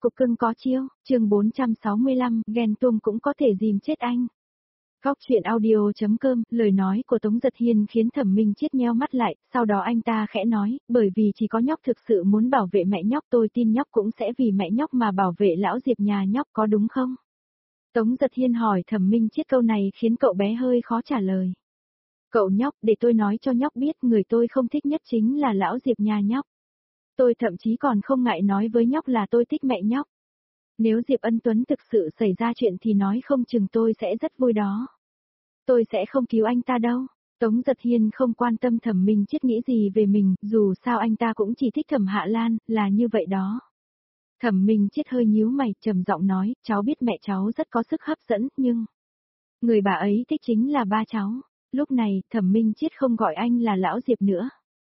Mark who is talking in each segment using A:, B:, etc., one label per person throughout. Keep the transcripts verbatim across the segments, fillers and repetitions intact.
A: cục cưng có chiêu, chương bốn trăm sáu mươi lăm, ghen tuông cũng có thể dìm chết anh. Góc chuyện audio.com, lời nói của Tống Giật Hiên khiến Thẩm Minh Chiết nheo mắt lại, sau đó anh ta khẽ nói, bởi vì chỉ có nhóc thực sự muốn bảo vệ mẹ nhóc, tôi tin nhóc cũng sẽ vì mẹ nhóc mà bảo vệ lão Diệp nhà nhóc, có đúng không? Tống Giật Hiên hỏi Thẩm Minh Chiết câu này khiến cậu bé hơi khó trả lời. Cậu nhóc, để tôi nói cho nhóc biết, người tôi không thích nhất chính là lão Diệp nhà nhóc. Tôi thậm chí còn không ngại nói với nhóc là tôi thích mẹ nhóc. Nếu Diệp Ân Tuấn thực sự xảy ra chuyện thì nói không chừng tôi sẽ rất vui đó. Tôi sẽ không cứu anh ta đâu. Tống Giật Hiên không quan tâm Thẩm Minh Chiết nghĩ gì về mình, dù sao anh ta cũng chỉ thích Thẩm Hạ Lan, là như vậy đó. Thẩm Minh Chiết hơi nhíu mày, trầm giọng nói, cháu biết mẹ cháu rất có sức hấp dẫn, nhưng... người bà ấy thích chính là ba cháu. Lúc này, Thẩm Minh Chiết không gọi anh là lão Diệp nữa.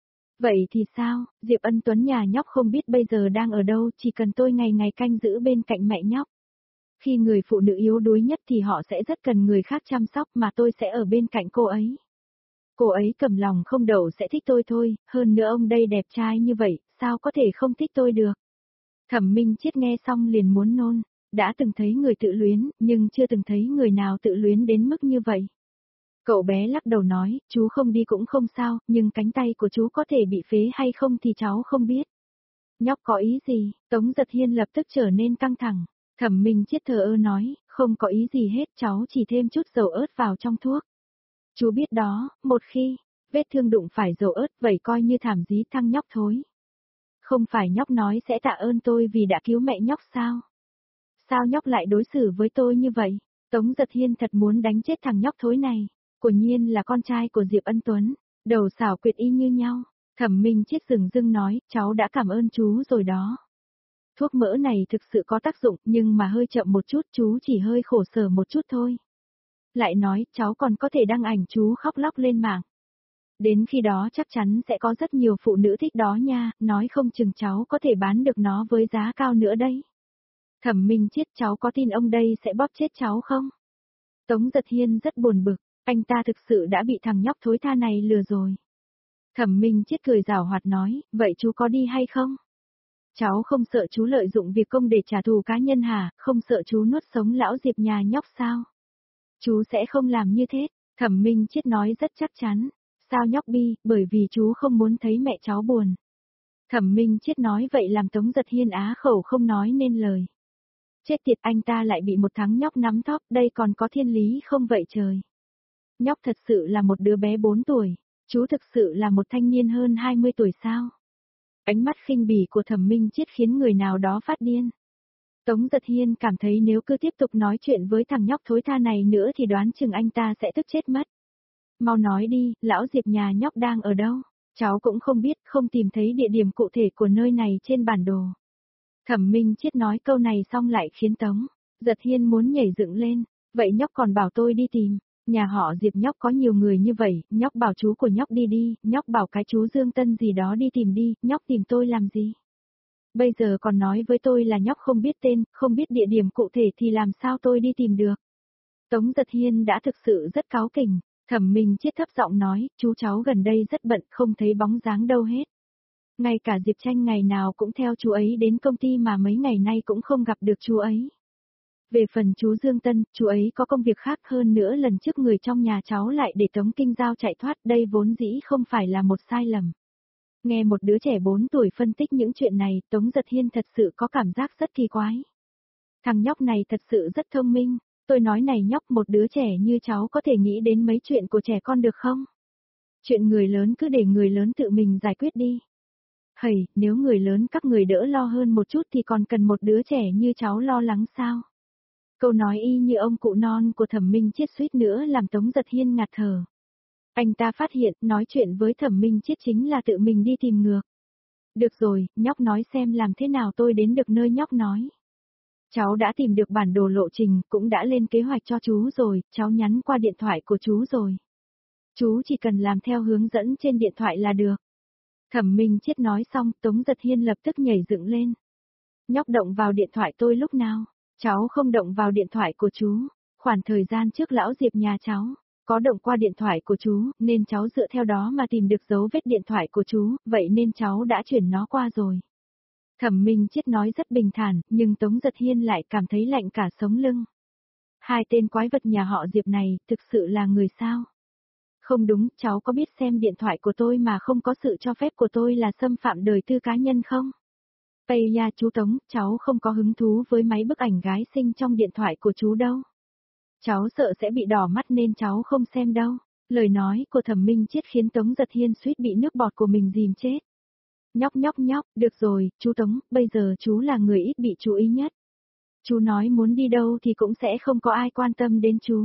A: Vậy thì sao, Diệp Ân Tuấn nhà nhóc không biết bây giờ đang ở đâu, chỉ cần tôi ngày ngày canh giữ bên cạnh mẹ nhóc. Khi người phụ nữ yếu đuối nhất thì họ sẽ rất cần người khác chăm sóc, mà tôi sẽ ở bên cạnh cô ấy. Cô ấy cầm lòng không đậu sẽ thích tôi thôi, hơn nữa ông đây đẹp trai như vậy, sao có thể không thích tôi được. Thẩm Minh Chiết nghe xong liền muốn nôn, đã từng thấy người tự luyến, nhưng chưa từng thấy người nào tự luyến đến mức như vậy. Cậu bé lắc đầu nói, chú không đi cũng không sao, nhưng cánh tay của chú có thể bị phế hay không thì cháu không biết. Nhóc có ý gì? Tống Giật Hiên lập tức trở nên căng thẳng. Thẩm Minh Chiết thờ ơ nói, không có ý gì hết, cháu chỉ thêm chút dầu ớt vào trong thuốc. Chú biết đó, một khi vết thương đụng phải dầu ớt vậy coi như thảm dí thăng nhóc thối. Không phải nhóc nói sẽ tạ ơn tôi vì đã cứu mẹ nhóc sao? Sao nhóc lại đối xử với tôi như vậy? Tống Giật Hiên thật muốn đánh chết thằng nhóc thối này. Quả nhiên là con trai của Diệp Ân Tuấn, đầu xảo quyệt y như nhau. Thẩm Minh Chiết dừng dưng nói, cháu đã cảm ơn chú rồi đó. Thuốc mỡ này thực sự có tác dụng, nhưng mà hơi chậm một chút, chú chỉ hơi khổ sở một chút thôi. Lại nói, cháu còn có thể đăng ảnh chú khóc lóc lên mạng. Đến khi đó chắc chắn sẽ có rất nhiều phụ nữ thích đó nha, nói không chừng cháu có thể bán được nó với giá cao nữa đấy. Thẩm Minh Chiết, cháu có tin ông đây sẽ bóp chết cháu không? Tống Giật Hiên rất buồn bực. Anh ta thực sự đã bị thằng nhóc thối tha này lừa rồi. Thẩm Minh Chiết cười giảo hoạt nói, vậy chú có đi hay không? Cháu không sợ chú lợi dụng việc công để trả thù cá nhân hả, không sợ chú nuốt sống lão Diệp nhà nhóc sao? Chú sẽ không làm như thế, Thẩm Minh Chiết nói rất chắc chắn. Sao nhóc bi, bởi vì chú không muốn thấy mẹ cháu buồn. Thẩm Minh Chiết nói vậy làm Tống Giật Hiên á khẩu không nói nên lời. Chết tiệt, anh ta lại bị một thằng nhóc nắm thóp, đây còn có thiên lý không vậy trời? Nhóc thật sự là một đứa bé bốn tuổi, chú thực sự là một thanh niên hơn hai mươi tuổi sao? Ánh mắt khinh bỉ của Thẩm Minh Chiết khiến người nào đó phát điên. Tống Giật Hiên cảm thấy nếu cứ tiếp tục nói chuyện với thằng nhóc thối tha này nữa thì đoán chừng anh ta sẽ tức chết mất. Mau nói đi, lão Diệp nhà nhóc đang ở đâu? Cháu cũng không biết, không tìm thấy địa điểm cụ thể của nơi này trên bản đồ. Thẩm Minh Chiết nói câu này xong lại khiến Tống Giật Hiên muốn nhảy dựng lên, vậy nhóc còn bảo tôi đi tìm. Nhà họ Diệp nhóc có nhiều người như vậy, nhóc bảo chú của nhóc đi đi, nhóc bảo cái chú Dương Tân gì đó đi tìm đi, nhóc tìm tôi làm gì? Bây giờ còn nói với tôi là nhóc không biết tên, không biết địa điểm cụ thể thì làm sao tôi đi tìm được? Tống Giật Hiên đã thực sự rất cáu kỉnh, Thẩm Minh Chiết thấp giọng nói, chú cháu gần đây rất bận, không thấy bóng dáng đâu hết. Ngay cả Diệp Tranh ngày nào cũng theo chú ấy đến công ty mà mấy ngày nay cũng không gặp được chú ấy. Về phần chú Dương Tân, chú ấy có công việc khác hơn nữa, lần trước người trong nhà cháu lại để Tống Kinh Giao chạy thoát, đây vốn dĩ không phải là một sai lầm. Nghe một đứa trẻ bốn tuổi phân tích những chuyện này, Tống Giật Hiên thật sự có cảm giác rất kỳ quái. Thằng nhóc này thật sự rất thông minh, tôi nói này nhóc, một đứa trẻ như cháu có thể nghĩ đến mấy chuyện của trẻ con được không? Chuyện người lớn cứ để người lớn tự mình giải quyết đi. Hầy, nếu người lớn các người đỡ lo hơn một chút thì còn cần một đứa trẻ như cháu lo lắng sao? Câu nói y như ông cụ non của Thẩm Minh Chiết suýt nữa làm Tống Giật Hiên ngạt thở. Anh ta phát hiện nói chuyện với Thẩm Minh Chiết chính là tự mình đi tìm ngược. Được rồi, nhóc nói xem làm thế nào tôi đến được nơi nhóc nói. Cháu đã tìm được bản đồ lộ trình, cũng đã lên kế hoạch cho chú rồi, cháu nhắn qua điện thoại của chú rồi. Chú chỉ cần làm theo hướng dẫn trên điện thoại là được. Thẩm Minh Chiết nói xong, Tống Giật Hiên lập tức nhảy dựng lên. Nhóc động vào điện thoại tôi lúc nào? Cháu không động vào điện thoại của chú. Khoảng thời gian trước lão Diệp nhà cháu có động qua điện thoại của chú, nên cháu dựa theo đó mà tìm được dấu vết điện thoại của chú, vậy nên cháu đã chuyển nó qua rồi. Thẩm Minh Chết nói rất bình thản, nhưng Tống Giật Hiên lại cảm thấy lạnh cả sống lưng. Hai tên quái vật nhà họ Diệp này, thực sự là người sao? Không đúng, cháu có biết xem điện thoại của tôi mà không có sự cho phép của tôi là xâm phạm đời tư cá nhân không? Ây nha chú Tống, cháu không có hứng thú với mấy bức ảnh gái xinh trong điện thoại của chú đâu. Cháu sợ sẽ bị đỏ mắt nên cháu không xem đâu. Lời nói của Thẩm Minh Chết khiến Tống Giật Hiên suýt bị nước bọt của mình dìm chết. Nhóc nhóc nhóc, được rồi, chú Tống, bây giờ chú là người ít bị chú ý nhất. Chú nói muốn đi đâu thì cũng sẽ không có ai quan tâm đến chú.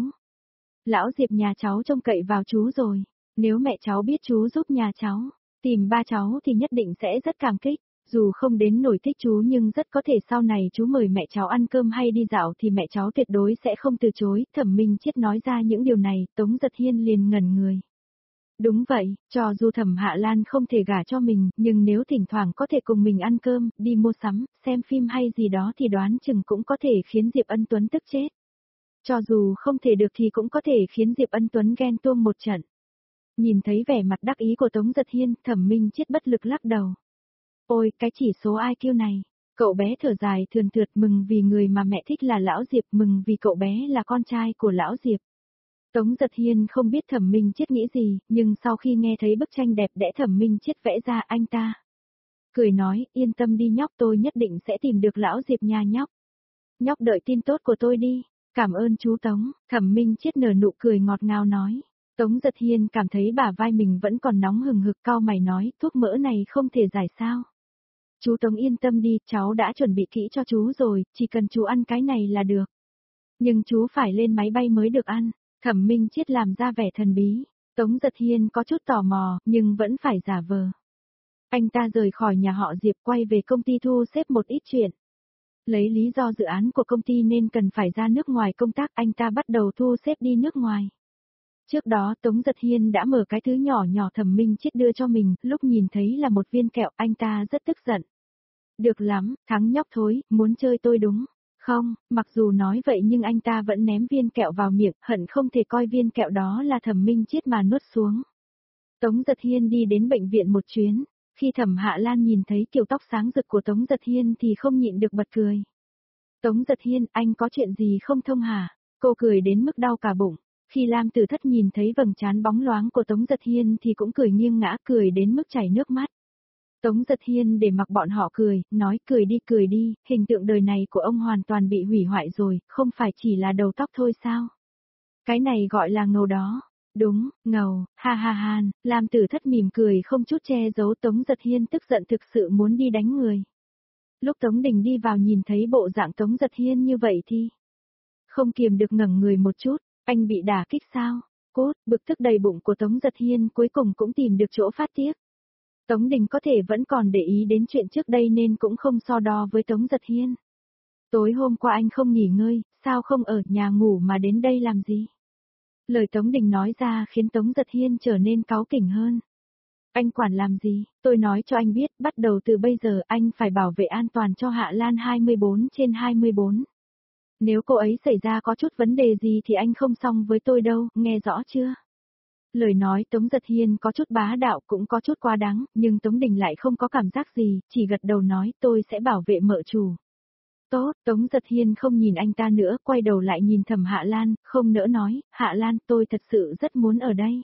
A: Lão Diệp nhà cháu trông cậy vào chú rồi. Nếu mẹ cháu biết chú giúp nhà cháu, tìm ba cháu thì nhất định sẽ rất cảm kích. Dù không đến nổi thích chú nhưng rất có thể sau này chú mời mẹ cháu ăn cơm hay đi dạo thì mẹ cháu tuyệt đối sẽ không từ chối. Thẩm Minh Chết nói ra những điều này, Tống Giật Hiên liền ngẩn người. Đúng vậy, cho dù Thẩm Hạ Lan không thể gả cho mình, nhưng nếu thỉnh thoảng có thể cùng mình ăn cơm, đi mua sắm, xem phim hay gì đó thì đoán chừng cũng có thể khiến Diệp Ân Tuấn tức chết. Cho dù không thể được thì cũng có thể khiến Diệp Ân Tuấn ghen tuông một trận. Nhìn thấy vẻ mặt đắc ý của Tống Giật Hiên, Thẩm Minh Chết bất lực lắc đầu. Ôi, cái chỉ số i kiu này. Cậu bé thở dài thườn thượt mừng vì người mà mẹ thích là Lão Diệp, mừng vì cậu bé là con trai của Lão Diệp. Tống Giật Hiên không biết Thẩm Minh Chết nghĩ gì, nhưng sau khi nghe thấy bức tranh đẹp đẽ Thẩm Minh Chết vẽ ra anh ta cười nói, yên tâm đi nhóc, tôi nhất định sẽ tìm được Lão Diệp nha nhóc. Nhóc đợi tin tốt của tôi đi. Cảm ơn chú Tống, Thẩm Minh Chết nở nụ cười ngọt ngào nói. Tống Giật Hiên cảm thấy bả vai mình vẫn còn nóng hừng hực, cau mày nói, thuốc mỡ này không thể giải sao. Chú Tống yên tâm đi, cháu đã chuẩn bị kỹ cho chú rồi, chỉ cần chú ăn cái này là được. Nhưng chú phải lên máy bay mới được ăn. Thẩm Minh Chết làm ra vẻ thần bí. Tống Giật Hiên có chút tò mò, nhưng vẫn phải giả vờ. Anh ta rời khỏi nhà họ Diệp quay về công ty thu xếp một ít chuyện. Lấy lý do dự án của công ty nên cần phải ra nước ngoài công tác, anh ta bắt đầu thu xếp đi nước ngoài. Trước đó Tống Giật Hiên đã mở cái thứ nhỏ nhỏ Thẩm Minh Chết đưa cho mình, lúc nhìn thấy là một viên kẹo, anh ta rất tức giận. Được lắm, thắng nhóc thối, muốn chơi tôi đúng. Không, mặc dù nói vậy nhưng anh ta vẫn ném viên kẹo vào miệng, hận không thể coi viên kẹo đó là Thẩm Minh Chết mà nuốt xuống. Tống Giật Hiên đi đến bệnh viện một chuyến, khi Thẩm Hạ Lan nhìn thấy kiểu tóc sáng rực của Tống Giật Hiên thì không nhịn được bật cười. Tống Giật Hiên, anh có chuyện gì không thông hả? Cô cười đến mức đau cả bụng. Khi Lam Tử Thất nhìn thấy vầng trán bóng loáng của Tống Giật Hiên thì cũng cười nghiêng ngã, cười đến mức chảy nước mắt. Tống Giật Hiên để mặc bọn họ cười, nói cười đi cười đi, hình tượng đời này của ông hoàn toàn bị hủy hoại rồi, không phải chỉ là đầu tóc thôi sao? Cái này gọi là ngầu đó. Đúng, ngầu, ha ha ha, Lam Tử Thất mỉm cười không chút che giấu. Tống Giật Hiên tức giận thực sự muốn đi đánh người. Lúc Tống Đình đi vào nhìn thấy bộ dạng Tống Giật Hiên như vậy thì không kiềm được ngẩng người một chút, anh bị đả kích sao? Cốt, bực tức đầy bụng của Tống Giật Hiên cuối cùng cũng tìm được chỗ phát tiết. Tống Đình có thể vẫn còn để ý đến chuyện trước đây nên cũng không so đo với Tống Giật Hiên. Tối hôm qua anh không nghỉ ngơi, sao không ở nhà ngủ mà đến đây làm gì? Lời Tống Đình nói ra khiến Tống Giật Hiên trở nên cáu kỉnh hơn. Anh quản làm gì, tôi nói cho anh biết, bắt đầu từ bây giờ anh phải bảo vệ an toàn cho Hạ Lan hai mươi bốn trên hai mươi bốn. Nếu cô ấy xảy ra có chút vấn đề gì thì anh không xong với tôi đâu, nghe rõ chưa? Lời nói Tống Giật Hiên có chút bá đạo cũng có chút quá đáng, nhưng Tống Đình lại không có cảm giác gì, chỉ gật đầu nói tôi sẽ bảo vệ mợ chủ. Tốt, Tống Giật Hiên không nhìn anh ta nữa, quay đầu lại nhìn Thẩm Hạ Lan, không nỡ nói, Hạ Lan tôi thật sự rất muốn ở đây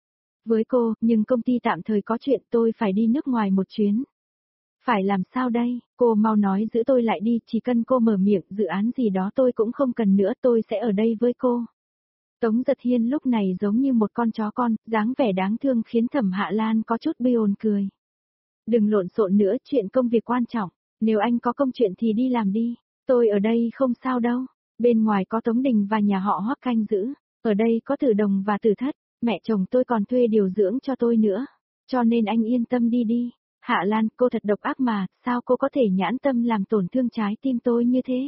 A: với cô, nhưng công ty tạm thời có chuyện tôi phải đi nước ngoài một chuyến. Phải làm sao đây, cô mau nói giữ tôi lại đi, chỉ cần cô mở miệng, dự án gì đó tôi cũng không cần nữa, tôi sẽ ở đây với cô. Tống Giật Hiên lúc này giống như một con chó con, dáng vẻ đáng thương khiến Thẩm Hạ Lan có chút bi ồn cười. Đừng lộn xộn nữa, chuyện công việc quan trọng, nếu anh có công chuyện thì đi làm đi, tôi ở đây không sao đâu. Bên ngoài có Tống Đình và nhà họ Hoắc canh giữ, ở đây có Tử Đồng và Tử Thất, mẹ chồng tôi còn thuê điều dưỡng cho tôi nữa, cho nên anh yên tâm đi đi. Hạ Lan, cô thật độc ác mà, sao cô có thể nhãn tâm làm tổn thương trái tim tôi như thế?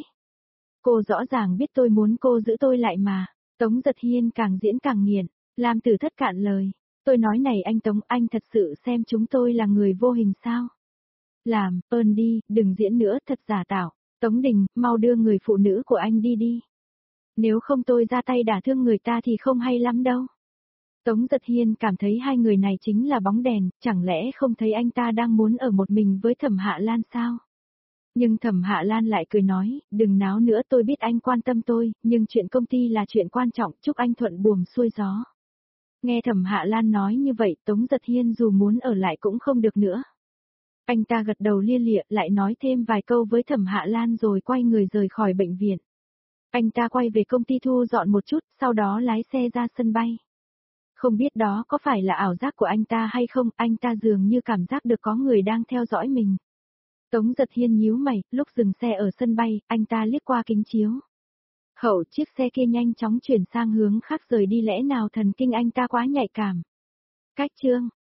A: Cô rõ ràng biết tôi muốn cô giữ tôi lại mà. Tống Giật Hiên càng diễn càng nghiện, làm Tử Thất cạn lời. Tôi nói này anh Tống, anh thật sự xem chúng tôi là người vô hình sao? Làm, ơn đi, đừng diễn nữa, thật giả tạo. Tống Đình, mau đưa người phụ nữ của anh đi đi. Nếu không tôi ra tay đả thương người ta thì không hay lắm đâu. Tống Giật Hiên cảm thấy hai người này chính là bóng đèn, chẳng lẽ không thấy anh ta đang muốn ở một mình với Thẩm Hạ Lan sao? Nhưng Thẩm Hạ Lan lại cười nói, đừng náo nữa, tôi biết anh quan tâm tôi, nhưng chuyện công ty là chuyện quan trọng, chúc anh thuận buồm xuôi gió. Nghe Thẩm Hạ Lan nói như vậy, Tống Giật Hiên dù muốn ở lại cũng không được nữa. Anh ta gật đầu lia lịa, lại nói thêm vài câu với Thẩm Hạ Lan rồi quay người rời khỏi bệnh viện. Anh ta quay về công ty thu dọn một chút, sau đó lái xe ra sân bay. Không biết đó có phải là ảo giác của anh ta hay không, anh ta dường như cảm giác được có người đang theo dõi mình. Tống Giật Hiên nhíu mày, lúc dừng xe ở sân bay, anh ta liếc qua kính chiếu. Hậu chiếc xe kia nhanh chóng chuyển sang hướng khác rời đi, lẽ nào thần kinh anh ta quá nhạy cảm. Cách chương